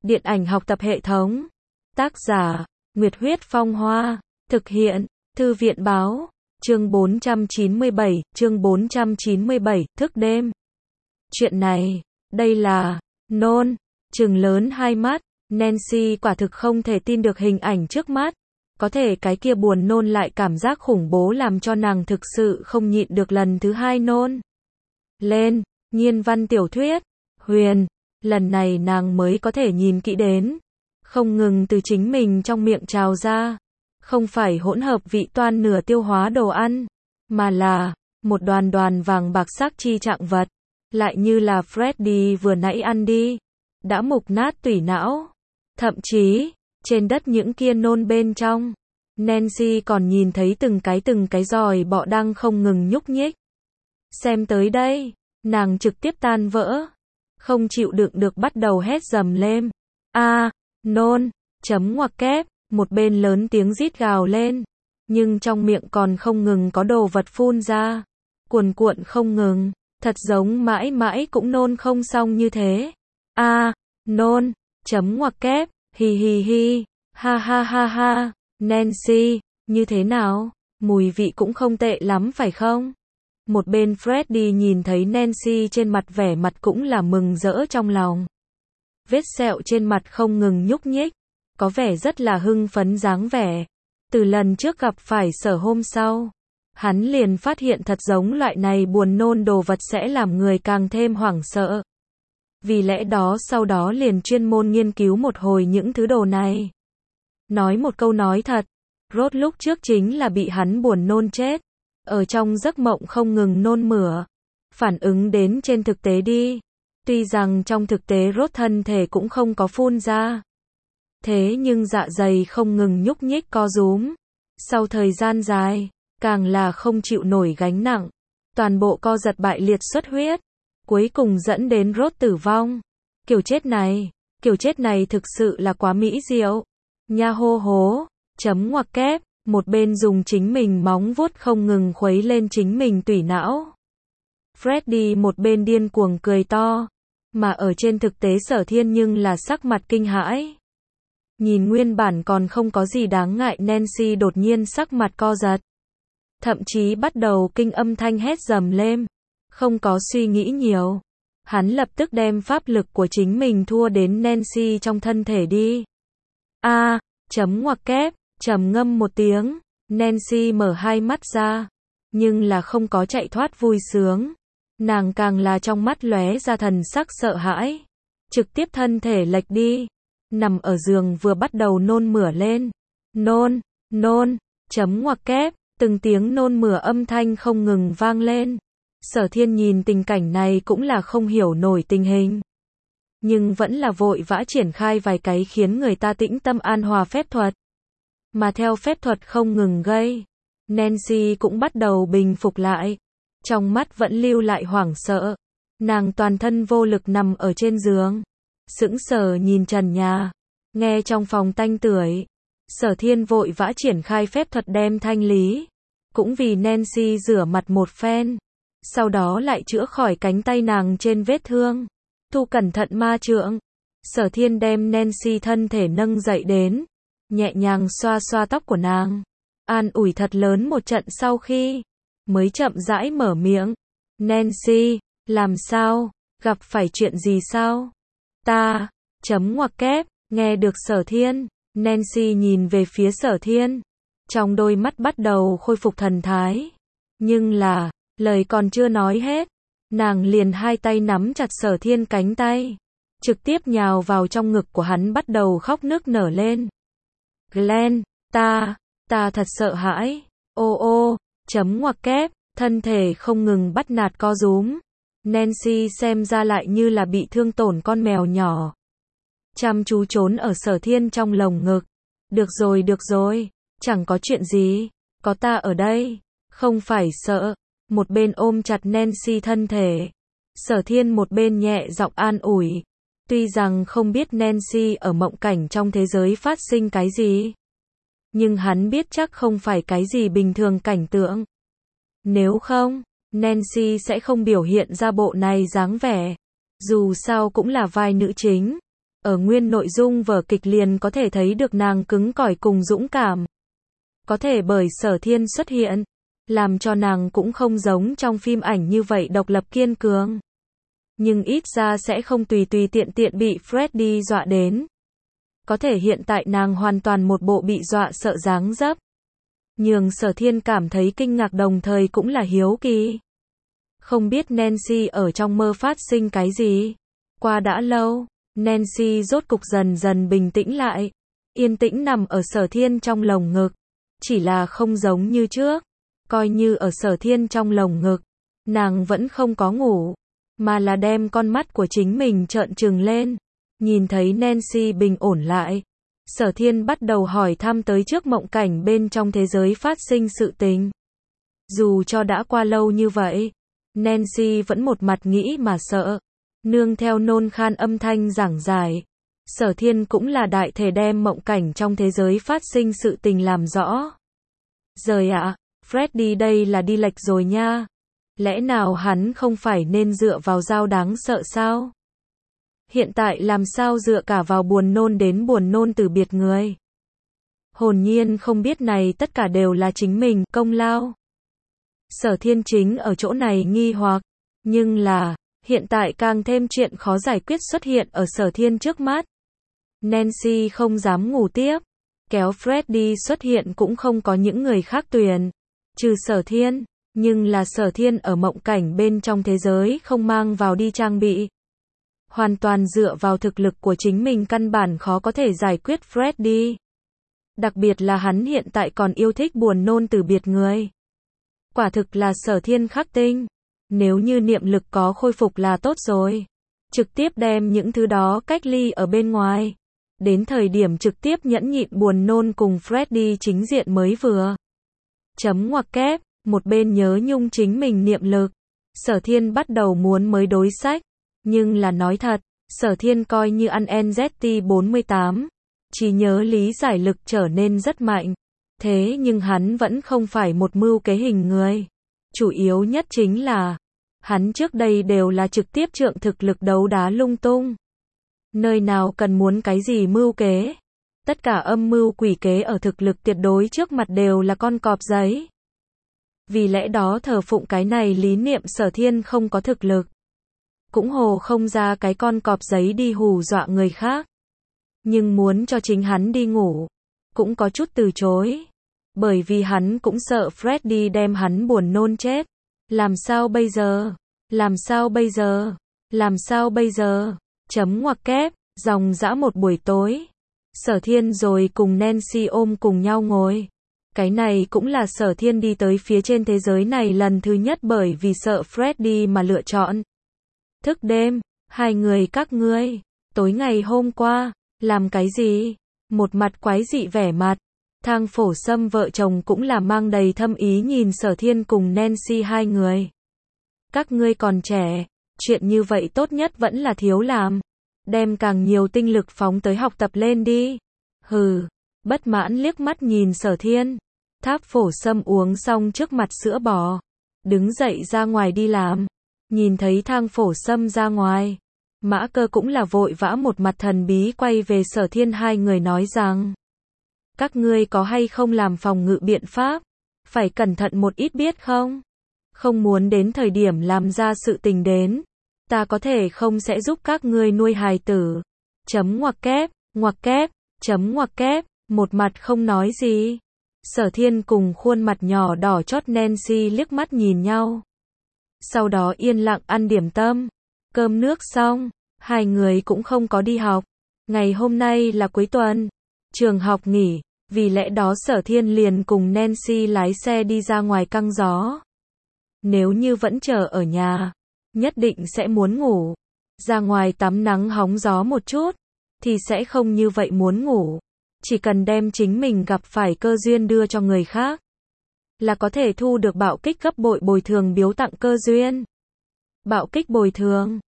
Điện ảnh học tập hệ thống. Tác giả, Nguyệt Huyết Phong Hoa. Thực hiện, Thư viện Báo. Chương 497, thức đêm. Chuyện này, đây là, nôn, trừng lớn hai mắt, Nancy quả thực không thể tin được hình ảnh trước mắt. Có thể cái kia buồn nôn lại cảm giác khủng bố làm cho nàng thực sự không nhịn được lần thứ hai nôn. Lên, nhiên văn tiểu thuyết, huyền, lần này nàng mới có thể nhìn kỹ đến. Không ngừng từ chính mình trong miệng trào ra. Không phải hỗn hợp vị toan nửa tiêu hóa đồ ăn, mà là một đoàn đoàn vàng bạc sắc chi trạng vật. Lại như là Freddy vừa nãy ăn đi. Đã mục nát tủy não. Thậm chí, trên đất những kia nôn bên trong, Nancy còn nhìn thấy từng cái giòi bọ đang không ngừng nhúc nhích. Xem tới đây, nàng trực tiếp tan vỡ. Không chịu đựng được bắt đầu hét dầm lên. Nôn, chấm ngoặc kép, một bên lớn tiếng rít gào lên. Nhưng trong miệng còn không ngừng có đồ vật phun ra. Cuồn cuộn không ngừng, thật giống mãi mãi cũng nôn không xong như thế. Nôn, chấm ngoặc kép, hi hi hi, ha ha ha ha, Nancy, như thế nào? Mùi vị cũng không tệ lắm phải không? Một bên Freddy nhìn thấy Nancy trên mặt vẻ mặt cũng là mừng rỡ trong lòng. Vết sẹo trên mặt không ngừng nhúc nhích, có vẻ rất là hưng phấn dáng vẻ. Từ lần trước gặp phải Sở hôm sau, hắn liền phát hiện thật giống loại này buồn nôn đồ vật sẽ làm người càng thêm hoảng sợ. Vì lẽ đó sau đó liền chuyên môn nghiên cứu một hồi những thứ đồ này. Nói một câu nói thật, Rốt lúc trước chính là bị hắn buồn nôn chết. Ở trong giấc mộng không ngừng nôn mửa. Phản ứng đến trên thực tế đi. Tuy rằng trong thực tế Rốt thân thể cũng không có phun ra. Thế nhưng dạ dày không ngừng nhúc nhích co rúm. Sau thời gian dài, càng là không chịu nổi gánh nặng. Toàn bộ co giật bại liệt xuất huyết. Cuối cùng dẫn đến Rốt tử vong. Kiểu chết này thực sự là quá mỹ diệu. Nha hô hố, chấm ngoặc kép, một bên dùng chính mình móng vuốt không ngừng khuấy lên chính mình tủy não. Freddy một bên điên cuồng cười to, mà ở trên thực tế Sở Thiên nhưng là sắc mặt kinh hãi. Nhìn nguyên bản còn không có gì đáng ngại Nancy đột nhiên sắc mặt co giật. Thậm chí bắt đầu kinh âm thanh hét dầm lên. Không có suy nghĩ nhiều. Hắn lập tức đem pháp lực của chính mình thua đến Nancy trong thân thể đi. Chấm ngoặc kép, trầm ngâm một tiếng. Nancy mở hai mắt ra. Nhưng là không có chạy thoát vui sướng. Nàng càng là trong mắt lóe ra thần sắc sợ hãi. Trực tiếp thân thể lệch đi. Nằm ở giường vừa bắt đầu nôn mửa lên. Nôn, chấm ngoặc kép, từng tiếng nôn mửa âm thanh không ngừng vang lên. Sở Thiên nhìn tình cảnh này cũng là không hiểu nổi tình hình. Nhưng vẫn là vội vã triển khai vài cái khiến người ta tĩnh tâm an hòa phép thuật. Mà theo phép thuật không ngừng gây, Nancy cũng bắt đầu bình phục lại. Trong mắt vẫn lưu lại hoảng sợ. Nàng toàn thân vô lực nằm ở trên giường. Sững sờ nhìn trần nhà. Nghe trong phòng tanh tưởi. Sở Thiên vội vã triển khai phép thuật đem thanh lý. Cũng vì Nancy rửa mặt một phen. Sau đó lại chữa khỏi cánh tay nàng trên vết thương. Thu cẩn thận ma trượng. Sở Thiên đem Nancy thân thể nâng dậy đến. Nhẹ nhàng xoa xoa tóc của nàng. An ủi thật lớn một trận sau khi. Mới chậm rãi mở miệng. Nancy, làm sao? Gặp phải chuyện gì sao? Chấm ngoặc kép, nghe được Sở Thiên. Nancy nhìn về phía Sở Thiên. Trong đôi mắt bắt đầu khôi phục thần thái. Nhưng là, lời còn chưa nói hết. Nàng liền hai tay nắm chặt Sở Thiên cánh tay. Trực tiếp nhào vào trong ngực của hắn bắt đầu khóc nức nở lên. Glenn, ta thật sợ hãi. Chấm ngoặc kép, thân thể không ngừng bắt nạt co rúm. Nancy xem ra lại như là bị thương tổn con mèo nhỏ. Chăm chú trốn ở Sở Thiên trong lồng ngực. Được rồi, chẳng có chuyện gì, có ta ở đây, không phải sợ. Một bên ôm chặt Nancy thân thể. Sở Thiên một bên nhẹ giọng an ủi. Tuy rằng không biết Nancy ở mộng cảnh trong thế giới phát sinh cái gì. Nhưng hắn biết chắc không phải cái gì bình thường cảnh tượng. Nếu không, Nancy sẽ không biểu hiện ra bộ này dáng vẻ. Dù sao cũng là vai nữ chính. Ở nguyên nội dung vở kịch liền có thể thấy được nàng cứng cỏi cùng dũng cảm. Có thể bởi Sở Thiên xuất hiện, làm cho nàng cũng không giống trong phim ảnh như vậy độc lập kiên cường. Nhưng ít ra sẽ không tùy tùy tiện tiện bị Freddy dọa đến. Có thể hiện tại nàng hoàn toàn một bộ bị dọa sợ dáng dấp. Nhường Sở Thiên cảm thấy kinh ngạc đồng thời cũng là hiếu kỳ. Không biết Nancy ở trong mơ phát sinh cái gì. Qua đã lâu, Nancy rốt cục dần dần bình tĩnh lại. Yên tĩnh nằm ở Sở Thiên trong lồng ngực. Chỉ là không giống như trước. Coi như ở Sở Thiên trong lồng ngực, nàng vẫn không có ngủ, mà là đem con mắt của chính mình trợn trừng lên. Nhìn thấy Nancy bình ổn lại, Sở Thiên bắt đầu hỏi thăm tới trước mộng cảnh bên trong thế giới phát sinh sự tình. Dù cho đã qua lâu như vậy, Nancy vẫn một mặt nghĩ mà sợ. Nương theo nôn khan âm thanh giảng giải, Sở Thiên cũng là đại thể đem mộng cảnh trong thế giới phát sinh sự tình làm rõ. Giời ạ, Freddy đây là đi lệch rồi nha. Lẽ nào hắn không phải nên dựa vào dao đáng sợ sao? Hiện tại làm sao dựa cả vào buồn nôn đến buồn nôn từ biệt người? Hồn nhiên không biết này tất cả đều là chính mình công lao. Sở Thiên chính ở chỗ này nghi hoặc, nhưng là, hiện tại càng thêm chuyện khó giải quyết xuất hiện ở Sở Thiên trước mắt. Nancy không dám ngủ tiếp, kéo Freddy xuất hiện cũng không có những người khác tuyển, trừ Sở Thiên, nhưng là Sở Thiên ở mộng cảnh bên trong thế giới không mang vào đi trang bị. Hoàn toàn dựa vào thực lực của chính mình căn bản khó có thể giải quyết Freddy. Đặc biệt là hắn hiện tại còn yêu thích buồn nôn từ biệt người. Quả thực là Sở Thiên khắc tinh. Nếu như niệm lực có khôi phục là tốt rồi. Trực tiếp đem những thứ đó cách ly ở bên ngoài. Đến thời điểm trực tiếp nhẫn nhịn buồn nôn cùng Freddy chính diện mới vừa. Chấm ngoặc kép, một bên nhớ nhung chính mình niệm lực. Sở Thiên bắt đầu muốn mới đối sách. Nhưng là nói thật, Sở Thiên coi như ăn NZT48. Chỉ nhớ lý giải lực trở nên rất mạnh. Thế nhưng hắn vẫn không phải một mưu kế hình người. Chủ yếu nhất chính là, hắn trước đây đều là trực tiếp trượng thực lực đấu đá lung tung. Nơi nào cần muốn cái gì mưu kế. Tất cả âm mưu quỷ kế ở thực lực tuyệt đối trước mặt đều là con cọp giấy. Vì lẽ đó thờ phụng cái này lý niệm Sở Thiên không có thực lực. Cũng hồ không ra cái con cọp giấy đi hù dọa người khác. Nhưng muốn cho chính hắn đi ngủ, cũng có chút từ chối. Bởi vì hắn cũng sợ Freddy đem hắn buồn nôn chết. Làm sao bây giờ? Làm sao bây giờ? Làm sao bây giờ? Chấm ngoặc kép, dòng dã một buổi tối. Sở Thiên rồi cùng Nancy ôm cùng nhau ngồi. Cái này cũng là Sở Thiên đi tới phía trên thế giới này lần thứ nhất bởi vì sợ Freddy mà lựa chọn. Thức đêm, hai người các ngươi, tối ngày hôm qua, làm cái gì? Một mặt quái dị vẻ mặt. Thang Phổ Sâm vợ chồng cũng là mang đầy thâm ý nhìn Sở Thiên cùng Nancy hai người. Các ngươi còn trẻ, chuyện như vậy tốt nhất vẫn là thiếu làm. Đem càng nhiều tinh lực phóng tới học tập lên đi. Hừ, bất mãn liếc mắt nhìn Sở Thiên. Tháp Phổ Sâm uống xong trước mặt sữa bò. Đứng dậy ra ngoài đi làm. Nhìn thấy Thang Phổ Sâm ra ngoài. Mã Cơ cũng là vội vã một mặt thần bí quay về Sở Thiên hai người nói rằng. Các ngươi có hay không làm phòng ngự biện pháp? Phải cẩn thận một ít biết không? Không muốn đến thời điểm làm ra sự tình đến. Ta có thể không sẽ giúp các ngươi nuôi hài tử. Chấm ngoặc kép, chấm ngoặc kép, một mặt không nói gì. Sở Thiên cùng khuôn mặt nhỏ đỏ chót Nancy liếc mắt nhìn nhau. Sau đó yên lặng ăn điểm tâm. Cơm nước xong, hai người cũng không có đi học. Ngày hôm nay là cuối tuần. Trường học nghỉ, vì lẽ đó Sở Thiên liền cùng Nancy lái xe đi ra ngoài căng gió. Nếu như vẫn chờ ở nhà, nhất định sẽ muốn ngủ. Ra ngoài tắm nắng hóng gió một chút, thì sẽ không như vậy muốn ngủ. Chỉ cần đem chính mình gặp phải cơ duyên đưa cho người khác, là có thể thu được bạo kích gấp bội bồi thường biếu tặng cơ duyên. Bạo kích bồi thường,